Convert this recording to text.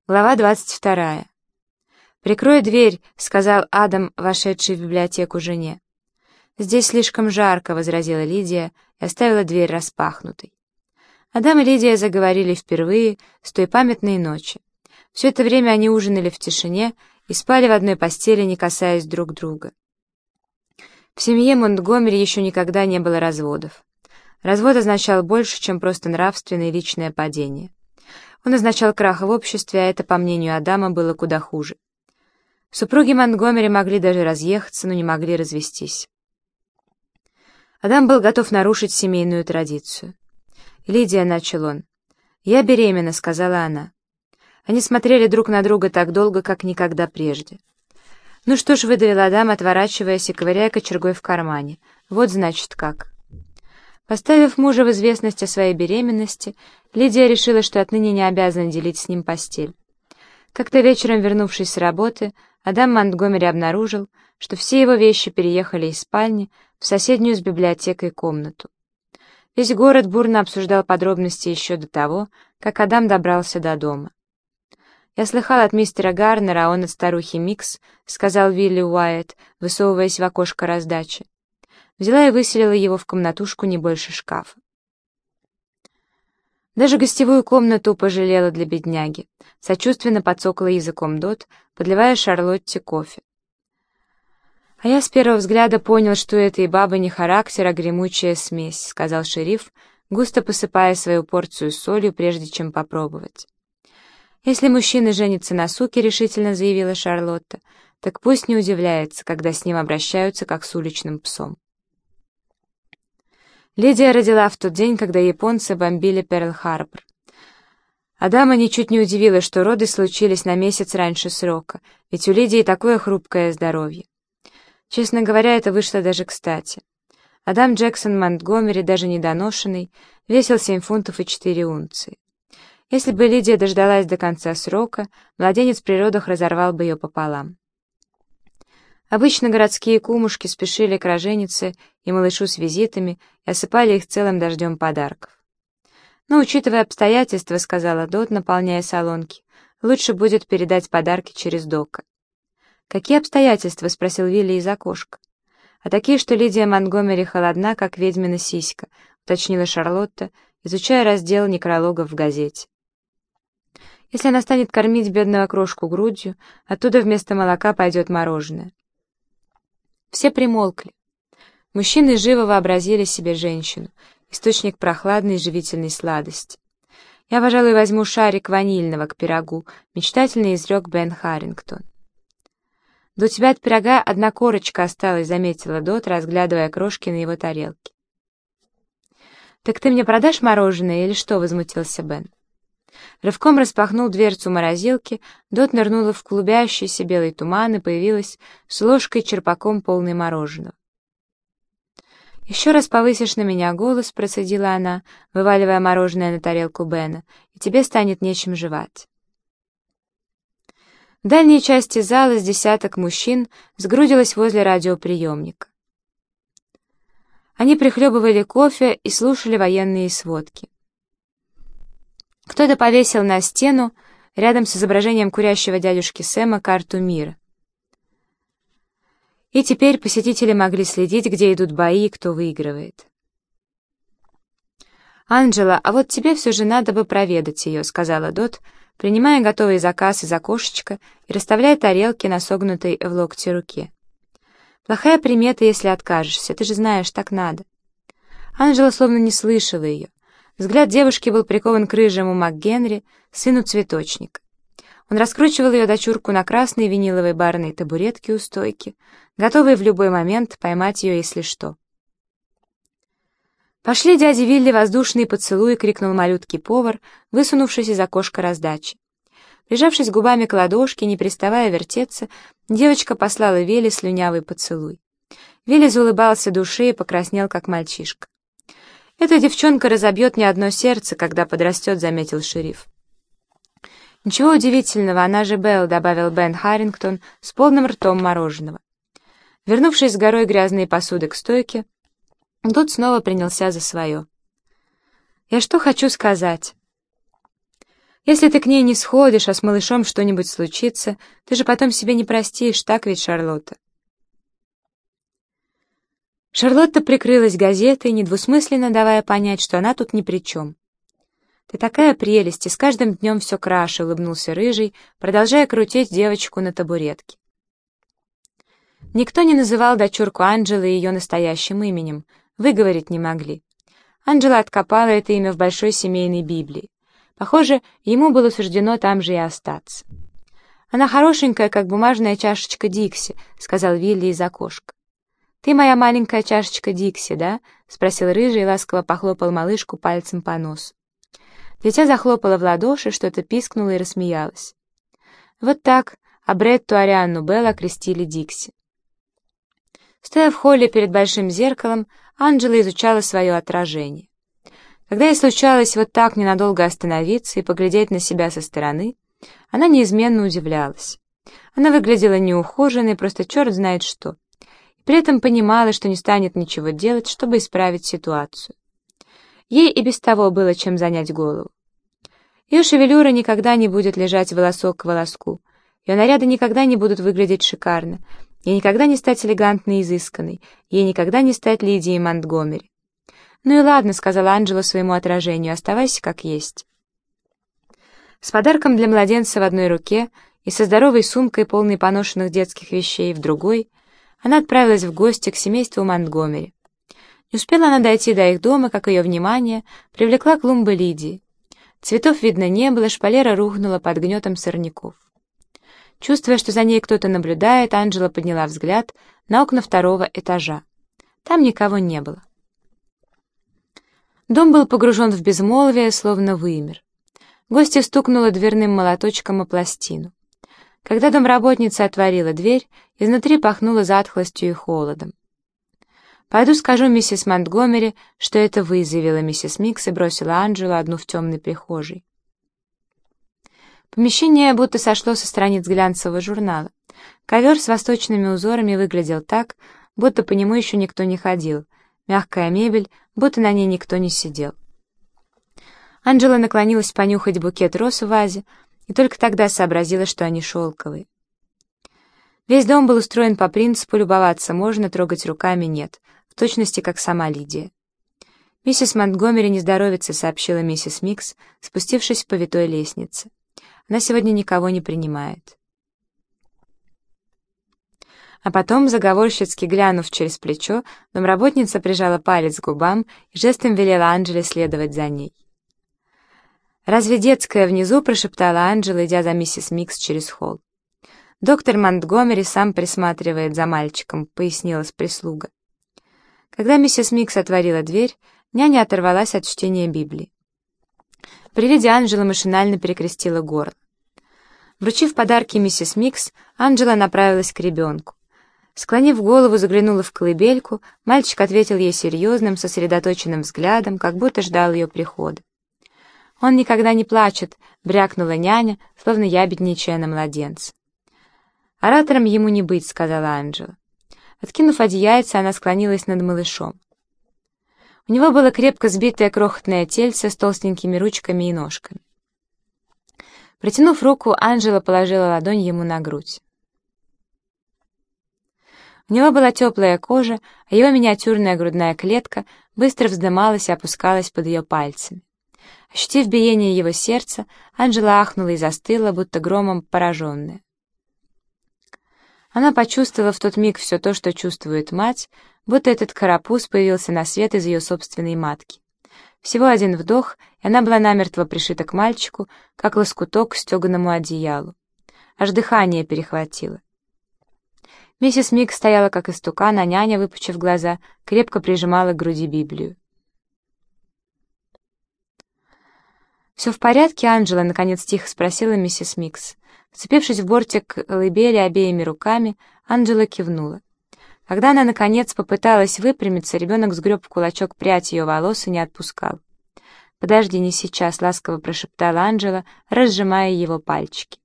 Глава 22. «Прикрой дверь», — сказал Адам, вошедший в библиотеку жене. «Здесь слишком жарко», — возразила Лидия и оставила дверь распахнутой. Адам и Лидия заговорили впервые с той памятной ночи. Все это время они ужинали в тишине и спали в одной постели, не касаясь друг друга. В семье Монтгомери еще никогда не было разводов. Развод означал больше, чем просто нравственное и личное падение. Он означал крах в обществе, а это, по мнению Адама, было куда хуже. Супруги Монтгомери могли даже разъехаться, но не могли развестись. Адам был готов нарушить семейную традицию. «Лидия», — начал он. «Я беременна», — сказала она. Они смотрели друг на друга так долго, как никогда прежде. «Ну что ж», — выдавил Адам, отворачиваясь и ковыряя кочергой в кармане. «Вот, значит, как». Поставив мужа в известность о своей беременности, Лидия решила, что отныне не обязана делить с ним постель. Как-то вечером, вернувшись с работы, Адам Монтгомери обнаружил, что все его вещи переехали из спальни в соседнюю с библиотекой комнату. Весь город бурно обсуждал подробности еще до того, как Адам добрался до дома. «Я слыхал от мистера Гарнера, а он от старухи Микс», — сказал Вилли Уайт, высовываясь в окошко раздачи. Взяла и выселила его в комнатушку не больше шкафа. Даже гостевую комнату пожалела для бедняги. Сочувственно подсокала языком Дот, подливая Шарлотте кофе. «А я с первого взгляда понял, что это и баба не характер, а гремучая смесь», — сказал шериф, густо посыпая свою порцию солью, прежде чем попробовать. «Если мужчина женится на суке», — решительно заявила Шарлотта, «так пусть не удивляется, когда с ним обращаются, как с уличным псом». Лидия родила в тот день, когда японцы бомбили Перл-Харбор. Адама ничуть не удивило, что роды случились на месяц раньше срока, ведь у Лидии такое хрупкое здоровье. Честно говоря, это вышло даже кстати. Адам Джексон Монтгомери, даже недоношенный, весил 7 фунтов и 4 унции. Если бы Лидия дождалась до конца срока, младенец при родах разорвал бы ее пополам. Обычно городские кумушки спешили к роженице и малышу с визитами и осыпали их целым дождем подарков. «Но, учитывая обстоятельства, — сказала Дот, наполняя солонки, — лучше будет передать подарки через Дока». «Какие обстоятельства?» — спросил Вилли из окошка. «А такие, что Лидия Монтгомери холодна, как ведьмина сиська», — уточнила Шарлотта, изучая раздел некрологов в газете. «Если она станет кормить бедного крошку грудью, оттуда вместо молока пойдет мороженое». Все примолкли. Мужчины живо вообразили себе женщину, источник прохладной и живительной сладости. «Я, пожалуй, возьму шарик ванильного к пирогу», — мечтательно изрек Бен Харрингтон. «Да у тебя от пирога одна корочка осталась», — заметила Дот, разглядывая крошки на его тарелке. «Так ты мне продашь мороженое или что?» — возмутился Бен. Рывком распахнул дверцу морозилки, Дот нырнула в клубящийся белый туман и появилась с ложкой-черпаком полной мороженого. «Еще раз повысишь на меня голос», — процедила она, вываливая мороженое на тарелку Бена, — «и тебе станет нечем жевать». В дальней части зала с десяток мужчин сгрудилось возле радиоприемника. Они прихлебывали кофе и слушали военные сводки. Кто-то повесил на стену, рядом с изображением курящего дядюшки Сэма, карту мира. И теперь посетители могли следить, где идут бои и кто выигрывает. «Анджела, а вот тебе все же надо бы проведать ее», — сказала Дот, принимая готовый заказ из окошечка и расставляя тарелки на согнутой в локте руке. «Плохая примета, если откажешься, ты же знаешь, так надо». Анджела словно не слышала ее. Взгляд девушки был прикован к рыжему МакГенри, сыну цветочника. Он раскручивал ее дочурку на красной виниловой барной табуретке у стойки, готовый в любой момент поймать ее, если что. «Пошли, дядя Вилли, воздушный поцелуй!» — крикнул малюткий повар, высунувшись из окошка раздачи. Прижавшись губами к ладошке, не переставая вертеться, девочка послала Вилли слюнявый поцелуй. Вилли заулыбался душе и покраснел, как мальчишка. «Эта девчонка разобьет не одно сердце, когда подрастет», — заметил шериф. «Ничего удивительного, она же Белл», — добавил Бен Харрингтон с полным ртом мороженого. Вернувшись с горой грязной посуды к стойке, Дот снова принялся за свое. «Я что хочу сказать. Если ты к ней не сходишь, а с малышом что-нибудь случится, ты же потом себе не простишь, так ведь, Шарлотта?» Шарлотта прикрылась газетой, недвусмысленно давая понять, что она тут ни при чем. «Ты такая прелесть, и с каждым днем все краше», — улыбнулся Рыжий, продолжая крутить девочку на табуретке. Никто не называл дочурку Анджелы ее настоящим именем, выговорить не могли. Анджела откопала это имя в большой семейной Библии. Похоже, ему было суждено там же и остаться. «Она хорошенькая, как бумажная чашечка Дикси», — сказал Вилли из окошка. «Ты моя маленькая чашечка Дикси, да?» — спросил Рыжий и ласково похлопал малышку пальцем по носу. Дитя захлопало в ладоши, что-то пискнуло и рассмеялось. Вот так Абретту Арианну Белл окрестили Дикси. Стоя в холле перед большим зеркалом, Анджела изучала свое отражение. Когда ей случалось вот так ненадолго остановиться и поглядеть на себя со стороны, она неизменно удивлялась. Она выглядела неухоженной, просто черт знает что. При этом понимала, что не станет ничего делать, чтобы исправить ситуацию. Ей и без того было чем занять голову. Ее шевелюра никогда не будет лежать волосок к волоску, ее наряды никогда не будут выглядеть шикарно, ей никогда не стать элегантной и изысканной, ей никогда не стать Лидией Монтгомери. «Ну и ладно», — сказала Анджела своему отражению, — «оставайся как есть». С подарком для младенца в одной руке и со здоровой сумкой, полной поношенных детских вещей, в другой, она отправилась в гости к семейству Монтгомери. Не успела она дойти до их дома, как ее внимание привлекла клумба Лидии. Цветов видно не было, шпалера рухнула под гнетом сорняков. Чувствуя, что за ней кто-то наблюдает, Анджела подняла взгляд на окна второго этажа. Там никого не было. Дом был погружен в безмолвие, словно вымер. Гостья стукнула дверным молоточком о пластину. Когда домработница отворила дверь, изнутри пахнуло затхлостью и холодом. «Пойду скажу миссис Монтгомери, что это вы», — заявила миссис Микс и бросила Анджелу одну в темной прихожей. Помещение будто сошло со страниц глянцевого журнала. Ковер с восточными узорами выглядел так, будто по нему еще никто не ходил. Мягкая мебель, будто на ней никто не сидел. Анджела наклонилась понюхать букет роз в вазе, и только тогда сообразила, что они шелковые. Весь дом был устроен по принципу «любоваться можно, трогать руками нет», в точности как сама Лидия. «Миссис Монтгомери не здоровится», — сообщила миссис Микс, спустившись по витой лестнице. «Она сегодня никого не принимает». А потом, заговорщицки глянув через плечо, домработница прижала палец к губам и жестом велела Анджеле следовать за ней. «Разве детская внизу?» — прошептала Анджела, идя за миссис Микс через холл. «Доктор Монтгомери сам присматривает за мальчиком», — пояснила прислуга. Когда миссис Микс отворила дверь, няня оторвалась от чтения Библии. При виде Анджелы машинально перекрестила горло. Вручив подарки миссис Микс, Анджела направилась к ребенку. Склонив голову, заглянула в колыбельку, мальчик ответил ей серьезным, сосредоточенным взглядом, как будто ждал ее прихода. «Он никогда не плачет», — брякнула няня, словно ябедничая на младенца. «Оратором ему не быть», — сказала Анджела. Откинув одеяльце, она склонилась над малышом. У него было крепко сбитое крохотное тельце с толстенькими ручками и ножками. Протянув руку, Анджела положила ладонь ему на грудь. У него была теплая кожа, а его миниатюрная грудная клетка быстро вздымалась и опускалась под ее пальцами. Ощутив биение его сердца, Анджела ахнула и застыла, будто громом пораженная. Она почувствовала в тот миг все то, что чувствует мать, будто этот карапуз появился на свет из ее собственной матки. Всего один вдох, и она была намертво пришита к мальчику, как лоскуток к стеганому одеялу. Аж дыхание перехватило. Миссис Микс стояла как истукан, а няня, выпучив глаза, крепко прижимала к груди Библию. «Все в порядке, Анджела?» — наконец тихо спросила миссис Микс. Вцепившись в бортик колыбели обеими руками, Анджела кивнула. Когда она, наконец, попыталась выпрямиться, ребенок сгреб в кулачок прядь ее волос и не отпускал. «Подожди, не сейчас», — ласково прошептала Анджела, разжимая его пальчики.